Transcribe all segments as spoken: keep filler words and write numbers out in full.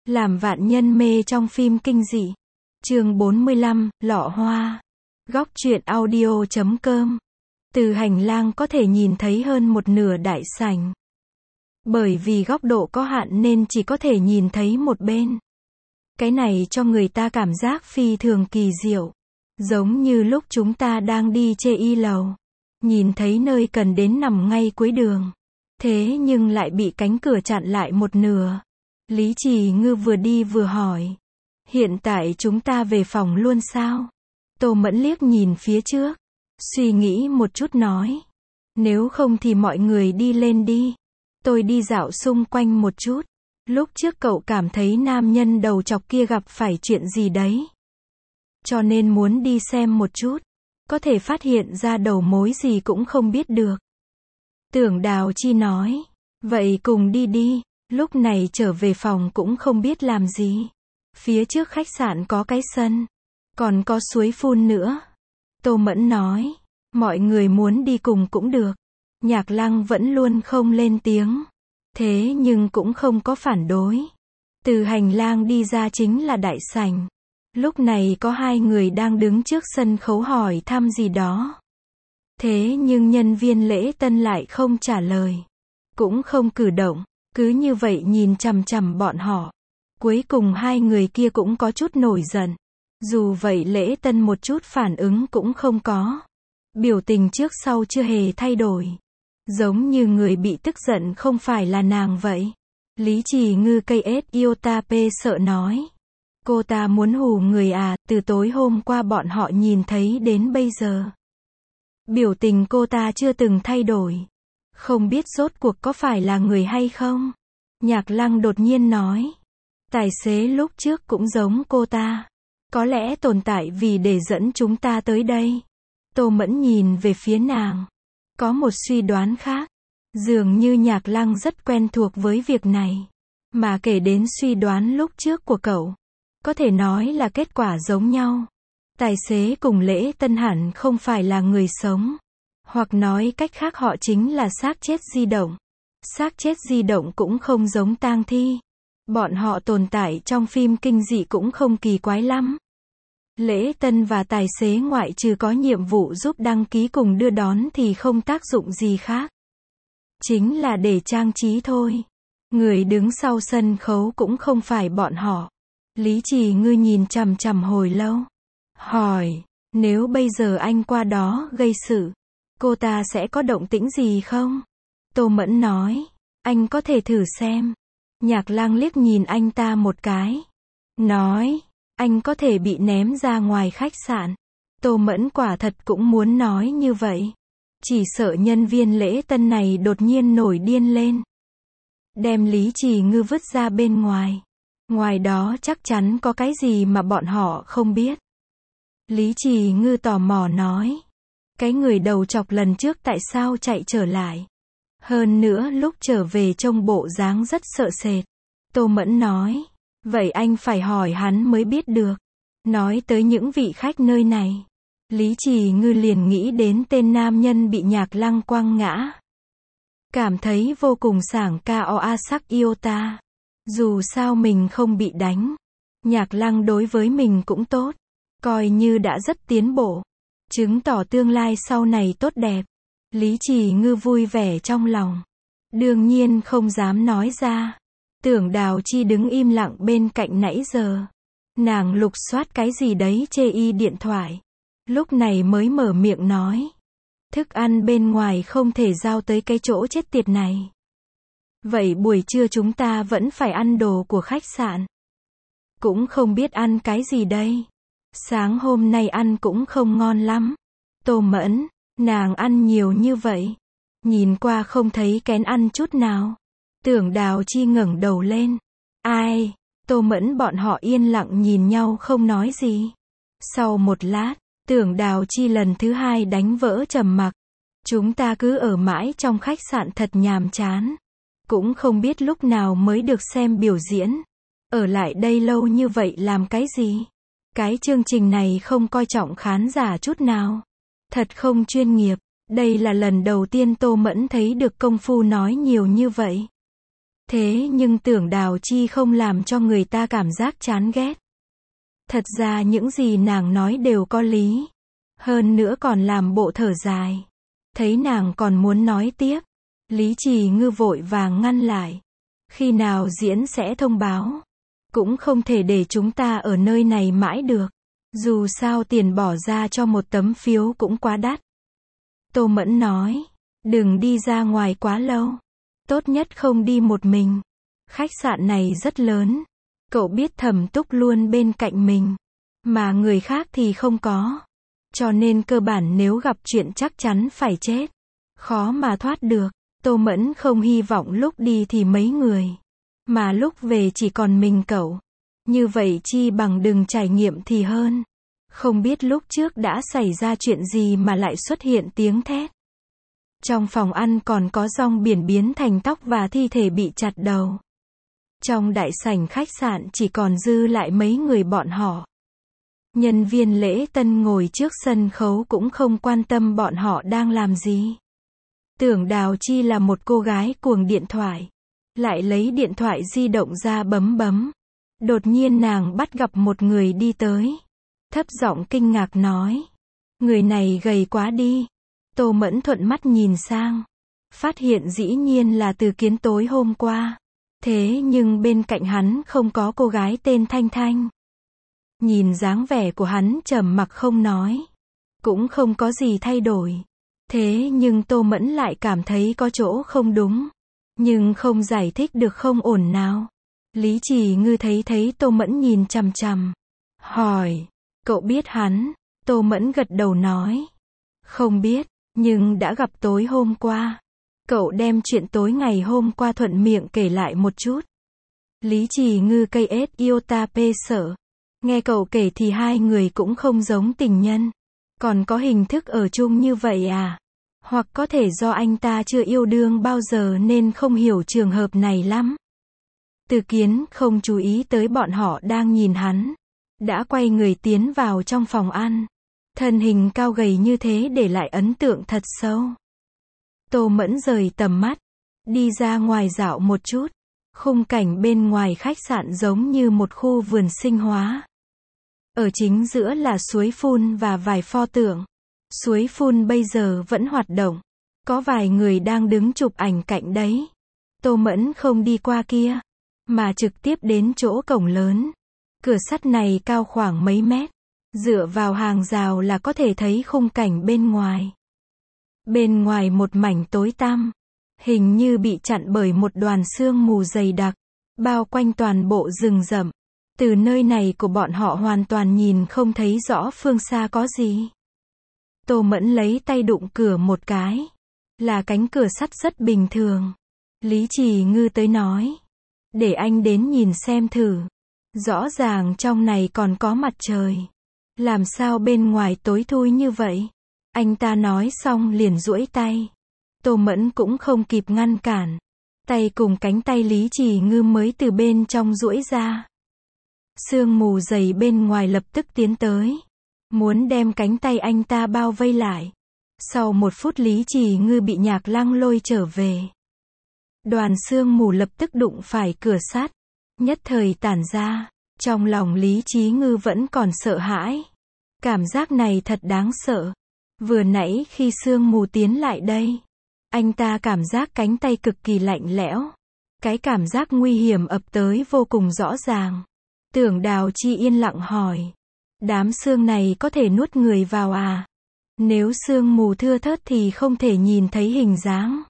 Làm vạn nhân mê trong phim kinh dị. Chương bốn mươi lăm, Lọ Hoa. Góc truyện audio chấm com. Từ hành lang có thể nhìn thấy hơn một nửa đại sảnh. Bởi vì góc độ có hạn nên chỉ có thể nhìn thấy một bên. Cái này cho người ta cảm giác phi thường kỳ diệu. Giống như lúc chúng ta đang đi chê y lầu. Nhìn thấy nơi cần đến nằm ngay cuối đường. Thế nhưng lại bị cánh cửa chặn lại một nửa. Lý Trì Ngư vừa đi vừa hỏi. Hiện tại chúng ta về phòng luôn sao? Tô Mẫn liếc nhìn phía trước. Suy nghĩ một chút nói. Nếu không thì mọi người đi lên đi. Tôi đi dạo xung quanh một chút. Lúc trước cậu cảm thấy nam nhân đầu chọc kia gặp phải chuyện gì đấy. Cho nên muốn đi xem một chút. Có thể phát hiện ra đầu mối gì cũng không biết được. Tưởng Đào Chi nói. Vậy cùng đi đi. Lúc này trở về phòng cũng không biết làm gì. Phía trước khách sạn có cái sân. Còn có suối phun nữa. Tô Mẫn nói. Mọi người muốn đi cùng cũng được. Nhạc Lăng vẫn luôn không lên tiếng. Thế nhưng cũng không có phản đối. Từ hành lang đi ra chính là đại sảnh. Lúc này có hai người đang đứng trước sân khấu hỏi thăm gì đó. Thế nhưng nhân viên lễ tân lại không trả lời. Cũng không cử động. Cứ như vậy nhìn chằm chằm bọn họ. Cuối cùng hai người kia cũng có chút nổi giận. Dù vậy lễ tân một chút phản ứng cũng không có. Biểu tình trước sau chưa hề thay đổi. Giống như người bị tức giận không phải là nàng vậy. Lý Trì Ngư cây ết Iota P sợ nói. Cô ta muốn hù người à, từ tối hôm qua bọn họ nhìn thấy đến bây giờ. Biểu tình cô ta chưa từng thay đổi. Không biết rốt cuộc có phải là người hay không? Nhạc Lăng đột nhiên nói. Tài xế lúc trước cũng giống cô ta. Có lẽ tồn tại vì để dẫn chúng ta tới đây. Tô Mẫn nhìn về phía nàng. Có một suy đoán khác. Dường như Nhạc Lăng rất quen thuộc với việc này. Mà kể đến suy đoán lúc trước của cậu. Có thể nói là kết quả giống nhau. Tài xế cùng lễ tân hẳn không phải là người sống. Hoặc nói cách khác họ chính là xác chết di động. Xác chết di động cũng không giống tang thi. Bọn họ tồn tại trong phim kinh dị cũng không kỳ quái lắm. Lễ tân và tài xế ngoại trừ có nhiệm vụ giúp đăng ký cùng đưa đón thì không tác dụng gì khác. Chính là để trang trí thôi. Người đứng sau sân khấu cũng không phải bọn họ. Lý Trì Ngư nhìn chằm chằm hồi lâu. Hỏi, nếu bây giờ anh qua đó gây sự, cô ta sẽ có động tĩnh gì không? Tô Mẫn nói, anh có thể thử xem. Nhạc Lang liếc nhìn anh ta một cái. Nói, anh có thể bị ném ra ngoài khách sạn. Tô Mẫn quả thật cũng muốn nói như vậy. Chỉ sợ nhân viên lễ tân này đột nhiên nổi điên lên. Đem Lý Trì Ngư vứt ra bên ngoài. Ngoài đó chắc chắn có cái gì mà bọn họ không biết. Lý Trì Ngư tò mò nói. Cái người đầu chọc lần trước tại sao chạy trở lại? Hơn nữa lúc trở về trông bộ dáng rất sợ sệt. Tô Mẫn nói. Vậy anh phải hỏi hắn mới biết được. Nói tới những vị khách nơi này. Lý Trì Ngư liền nghĩ đến tên nam nhân bị Nhạc Lăng quăng ngã. Cảm thấy vô cùng sảng ca oa sắc Iota. Dù sao mình không bị đánh. Nhạc Lăng đối với mình cũng tốt. Coi như đã rất tiến bộ. Chứng tỏ tương lai sau này tốt đẹp. Lý Trì Ngư vui vẻ trong lòng. Đương nhiên không dám nói ra. Tưởng Đào Chi đứng im lặng bên cạnh nãy giờ. Nàng lục soát cái gì đấy chê y điện thoại. Lúc này mới mở miệng nói. Thức ăn bên ngoài không thể giao tới cái chỗ chết tiệt này. Vậy buổi trưa chúng ta vẫn phải ăn đồ của khách sạn. Cũng không biết ăn cái gì đây. Sáng hôm nay ăn cũng không ngon lắm. Tô Mẫn, nàng ăn nhiều như vậy. Nhìn qua không thấy kén ăn chút nào. Tưởng Đào Chi ngẩng đầu lên. Ai? Tô Mẫn bọn họ yên lặng nhìn nhau không nói gì. Sau một lát, Tưởng Đào Chi lần thứ hai đánh vỡ trầm mặc. Chúng ta cứ ở mãi trong khách sạn thật nhàm chán. Cũng không biết lúc nào mới được xem biểu diễn. Ở lại đây lâu như vậy làm cái gì? Cái chương trình này không coi trọng khán giả chút nào. Thật không chuyên nghiệp. Đây là lần đầu tiên Tô Mẫn thấy được công phu nói nhiều như vậy. Thế nhưng Tưởng Đào Chi không làm cho người ta cảm giác chán ghét. Thật ra những gì nàng nói đều có lý. Hơn nữa còn làm bộ thở dài. Thấy nàng còn muốn nói tiếp. Lý Trì Ngư vội vàng ngăn lại. Khi nào diễn sẽ thông báo. Cũng không thể để chúng ta ở nơi này mãi được. Dù sao tiền bỏ ra cho một tấm phiếu cũng quá đắt. Tô Mẫn nói. Đừng đi ra ngoài quá lâu. Tốt nhất không đi một mình. Khách sạn này rất lớn. Cậu biết Thẩm Túc luôn bên cạnh mình. Mà người khác thì không có. Cho nên cơ bản nếu gặp chuyện chắc chắn phải chết. Khó mà thoát được. Tô Mẫn không hy vọng lúc đi thì mấy người. Mà lúc về chỉ còn mình cậu. Như vậy chi bằng đừng trải nghiệm thì hơn. Không biết lúc trước đã xảy ra chuyện gì mà lại xuất hiện tiếng thét. Trong phòng ăn còn có rong biển biến thành tóc và thi thể bị chặt đầu. Trong đại sảnh khách sạn chỉ còn dư lại mấy người bọn họ. Nhân viên lễ tân ngồi trước sân khấu cũng không quan tâm bọn họ đang làm gì. Tưởng Đào Chi là một cô gái cuồng điện thoại. Lại lấy điện thoại di động ra bấm bấm. Đột nhiên nàng bắt gặp một người đi tới. Thấp giọng kinh ngạc nói. Người này gầy quá đi. Tô Mẫn thuận mắt nhìn sang. Phát hiện dĩ nhiên là Từ Kiến tối hôm qua. Thế nhưng bên cạnh hắn không có cô gái tên Thanh Thanh. Nhìn dáng vẻ của hắn trầm mặc không nói. Cũng không có gì thay đổi. Thế nhưng Tô Mẫn lại cảm thấy có chỗ không đúng. Nhưng không giải thích được không ổn nào. Lý Trì Ngư thấy thấy Tô Mẫn nhìn chằm chằm. Hỏi. Cậu biết hắn? Tô Mẫn gật đầu nói. Không biết, nhưng đã gặp tối hôm qua. Cậu đem chuyện tối ngày hôm qua thuận miệng kể lại một chút. Lý Trì Ngư cây ết iota pê sợ. Nghe cậu kể thì hai người cũng không giống tình nhân. Còn có hình thức ở chung như vậy à? Hoặc có thể do anh ta chưa yêu đương bao giờ nên không hiểu trường hợp này lắm. Từ Kiến không chú ý tới bọn họ đang nhìn hắn. Đã quay người tiến vào trong phòng ăn. Thân hình cao gầy như thế để lại ấn tượng thật sâu. Tô Mẫn rời tầm mắt. Đi ra ngoài dạo một chút. Khung cảnh bên ngoài khách sạn giống như một khu vườn sinh hóa. Ở chính giữa là suối phun và vài pho tượng. Suối phun bây giờ vẫn hoạt động. Có vài người đang đứng chụp ảnh cạnh đấy. Tô Mẫn không đi qua kia. Mà trực tiếp đến chỗ cổng lớn. Cửa sắt này cao khoảng mấy mét. Dựa vào hàng rào là có thể thấy khung cảnh bên ngoài. Bên ngoài một mảnh tối tăm. Hình như bị chặn bởi một đoàn sương mù dày đặc. Bao quanh toàn bộ rừng rậm. Từ nơi này của bọn họ hoàn toàn nhìn không thấy rõ phương xa có gì. Tô Mẫn lấy tay đụng cửa một cái. Là cánh cửa sắt rất bình thường. Lý Trì Ngư tới nói. Để anh đến nhìn xem thử. Rõ ràng trong này còn có mặt trời. Làm sao bên ngoài tối thui như vậy? Anh ta nói xong liền duỗi tay. Tô Mẫn cũng không kịp ngăn cản. Tay cùng cánh tay Lý Trì Ngư mới từ bên trong duỗi ra. Sương mù dày bên ngoài lập tức tiến tới. Muốn đem cánh tay anh ta bao vây lại. Sau một phút Lý Trì Ngư bị Nhạc Lăng lôi trở về. Đoàn sương mù lập tức đụng phải cửa sắt. Nhất thời tản ra. Trong lòng Lý Trí Ngư vẫn còn sợ hãi. Cảm giác này thật đáng sợ. Vừa nãy khi sương mù tiến lại đây. Anh ta cảm giác cánh tay cực kỳ lạnh lẽo. Cái cảm giác nguy hiểm ập tới vô cùng rõ ràng. Tưởng Đào Chi yên lặng hỏi. Đám sương này có thể nuốt người vào à? Nếu sương mù thưa thớt thì không thể nhìn thấy hình dáng.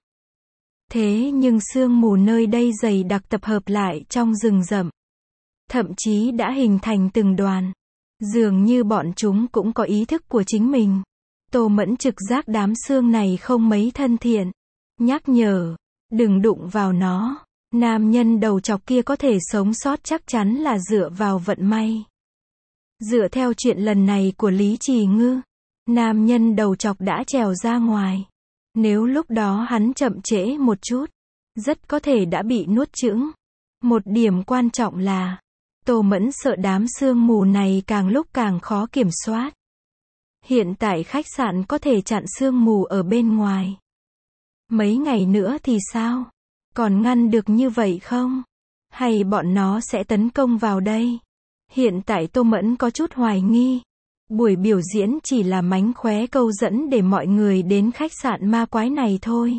Thế nhưng sương mù nơi đây dày đặc tập hợp lại trong rừng rậm. Thậm chí đã hình thành từng đoàn. Dường như bọn chúng cũng có ý thức của chính mình. Tô Mẫn trực giác đám sương này không mấy thân thiện. Nhắc nhở. Đừng đụng vào nó. Nam nhân đầu chọc kia có thể sống sót chắc chắn là dựa vào vận may. Dựa theo chuyện lần này của Lý Trì Ngư. Nam nhân đầu chọc đã trèo ra ngoài. Nếu lúc đó hắn chậm trễ một chút. Rất có thể đã bị nuốt chửng. Một điểm quan trọng là. Tô Mẫn sợ đám sương mù này càng lúc càng khó kiểm soát. Hiện tại khách sạn có thể chặn sương mù ở bên ngoài. Mấy ngày nữa thì sao? Còn ngăn được như vậy không? Hay bọn nó sẽ tấn công vào đây? Hiện tại Tô Mẫn có chút hoài nghi. Buổi biểu diễn chỉ là mánh khóe câu dẫn để mọi người đến khách sạn ma quái này thôi.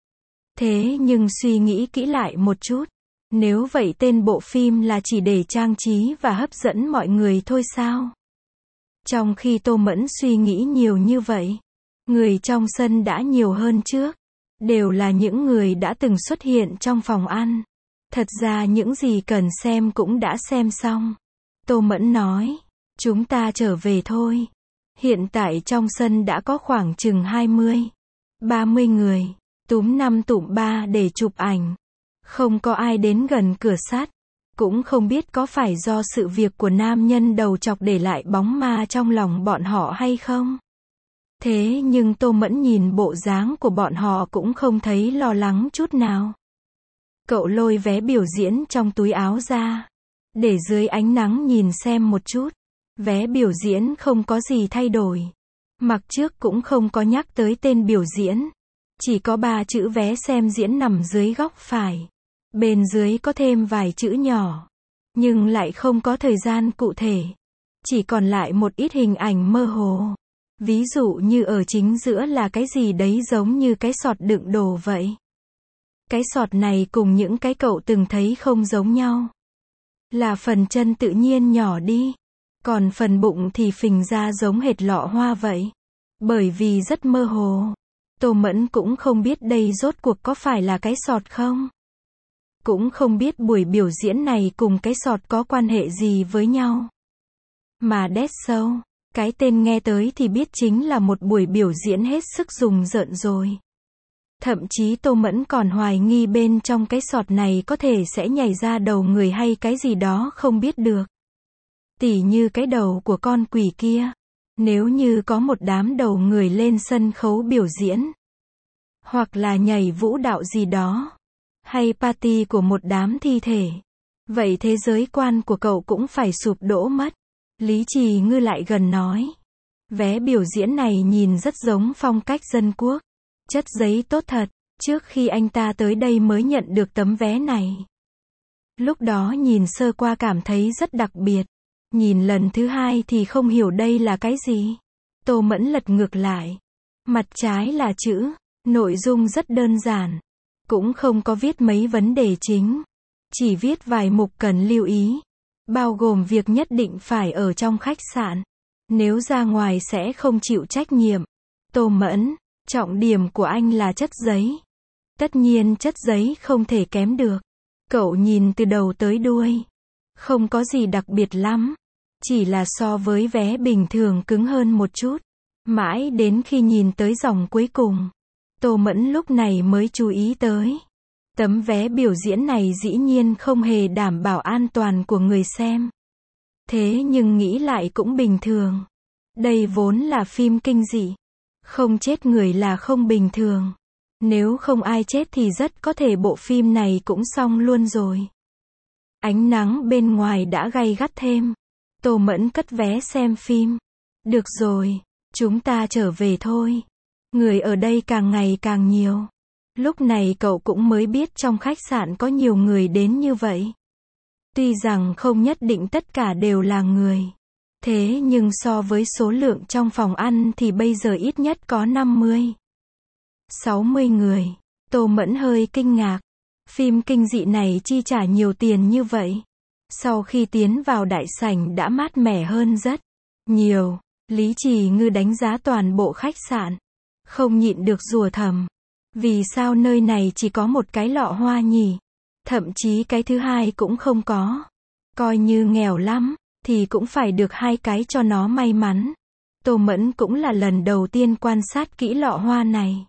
Thế nhưng suy nghĩ kỹ lại một chút. Nếu vậy tên bộ phim là chỉ để trang trí và hấp dẫn mọi người thôi sao? Trong khi Tô Mẫn suy nghĩ nhiều như vậy, người trong sân đã nhiều hơn trước. Đều là những người đã từng xuất hiện trong phòng ăn. Thật ra những gì cần xem cũng đã xem xong. Tô Mẫn nói, chúng ta trở về thôi. Hiện tại trong sân đã có khoảng chừng hai mươi, ba mươi người, túm năm tụm ba để chụp ảnh. Không có ai đến gần cửa sắt. Cũng không biết có phải do sự việc của nam nhân đầu chọc để lại bóng ma trong lòng bọn họ hay không. Thế nhưng Tô Mẫn nhìn bộ dáng của bọn họ cũng không thấy lo lắng chút nào. Cậu lôi vé biểu diễn trong túi áo ra, để dưới ánh nắng nhìn xem một chút. Vé biểu diễn không có gì thay đổi. Mặt trước cũng không có nhắc tới tên biểu diễn. Chỉ có ba chữ vé xem diễn nằm dưới góc phải. Bên dưới có thêm vài chữ nhỏ. Nhưng lại không có thời gian cụ thể. Chỉ còn lại một ít hình ảnh mơ hồ. Ví dụ như ở chính giữa là cái gì đấy giống như cái sọt đựng đồ vậy. Cái sọt này cùng những cái cậu từng thấy không giống nhau. Là phần chân tự nhiên nhỏ đi. Còn phần bụng thì phình ra giống hệt lọ hoa vậy. Bởi vì rất mơ hồ. Tô Mẫn cũng không biết đây rốt cuộc có phải là cái sọt không. Cũng không biết buổi biểu diễn này cùng cái sọt có quan hệ gì với nhau. Mà Dead Show, cái tên nghe tới thì biết chính là một buổi biểu diễn hết sức rùng rợn rồi. Thậm chí Tô Mẫn còn hoài nghi bên trong cái sọt này có thể sẽ nhảy ra đầu người hay cái gì đó không biết được. Tỉ như cái đầu của con quỷ kia. Nếu như có một đám đầu người lên sân khấu biểu diễn. Hoặc là nhảy vũ đạo gì đó. Hay party của một đám thi thể. Vậy thế giới quan của cậu cũng phải sụp đổ mất. Lý Trì Ngư lại gần nói. Vé biểu diễn này nhìn rất giống phong cách dân quốc. Chất giấy tốt thật. Trước khi anh ta tới đây mới nhận được tấm vé này. Lúc đó nhìn sơ qua cảm thấy rất đặc biệt. Nhìn lần thứ hai thì không hiểu đây là cái gì. Tô Mẫn lật ngược lại. Mặt trái là chữ. Nội dung rất đơn giản. Cũng không có viết mấy vấn đề chính. Chỉ viết vài mục cần lưu ý. Bao gồm việc nhất định phải ở trong khách sạn. Nếu ra ngoài sẽ không chịu trách nhiệm. Tô Mẫn, trọng điểm của anh là chất giấy. Tất nhiên chất giấy không thể kém được. Cậu nhìn từ đầu tới đuôi. Không có gì đặc biệt lắm. Chỉ là so với vé bình thường cứng hơn một chút. Mãi đến khi nhìn tới dòng cuối cùng. Tô Mẫn lúc này mới chú ý tới. Tấm vé biểu diễn này dĩ nhiên không hề đảm bảo an toàn của người xem. Thế nhưng nghĩ lại cũng bình thường. Đây vốn là phim kinh dị. Không chết người là không bình thường. Nếu không ai chết thì rất có thể bộ phim này cũng xong luôn rồi. Ánh nắng bên ngoài đã gay gắt thêm. Tô Mẫn cất vé xem phim. Được rồi, chúng ta trở về thôi. Người ở đây càng ngày càng nhiều. Lúc này cậu cũng mới biết trong khách sạn có nhiều người đến như vậy. Tuy rằng không nhất định tất cả đều là người. Thế nhưng so với số lượng trong phòng ăn thì bây giờ ít nhất có năm mươi, sáu mươi người. Tô Mẫn hơi kinh ngạc. Phim kinh dị này chi trả nhiều tiền như vậy. Sau khi tiến vào đại sảnh đã mát mẻ hơn rất nhiều. Lý Trì Ngư đánh giá toàn bộ khách sạn. Không nhịn được rủa thầm. Vì sao nơi này chỉ có một cái lọ hoa nhỉ? Thậm chí cái thứ hai cũng không có. Coi như nghèo lắm, thì cũng phải được hai cái cho nó may mắn. Tô Mẫn cũng là lần đầu tiên quan sát kỹ lọ hoa này.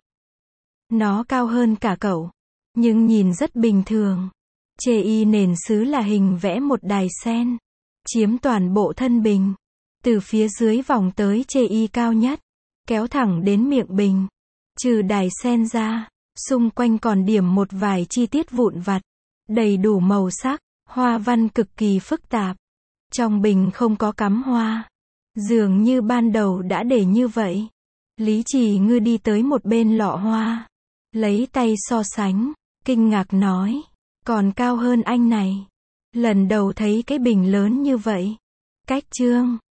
Nó cao hơn cả cậu. Nhưng nhìn rất bình thường. Chê y nền sứ là hình vẽ một đài sen. Chiếm toàn bộ thân bình. Từ phía dưới vòng tới chê y cao nhất. Kéo thẳng đến miệng bình. Trừ đài sen ra, xung quanh còn điểm một vài chi tiết vụn vặt. Đầy đủ màu sắc, hoa văn cực kỳ phức tạp. Trong bình không có cắm hoa. Dường như ban đầu đã để như vậy. Lý Trì Ngư đi tới một bên lọ hoa. Lấy tay so sánh. kinh ngạc nói. Còn cao hơn anh này. Lần đầu thấy cái bình lớn như vậy. Cách Trương.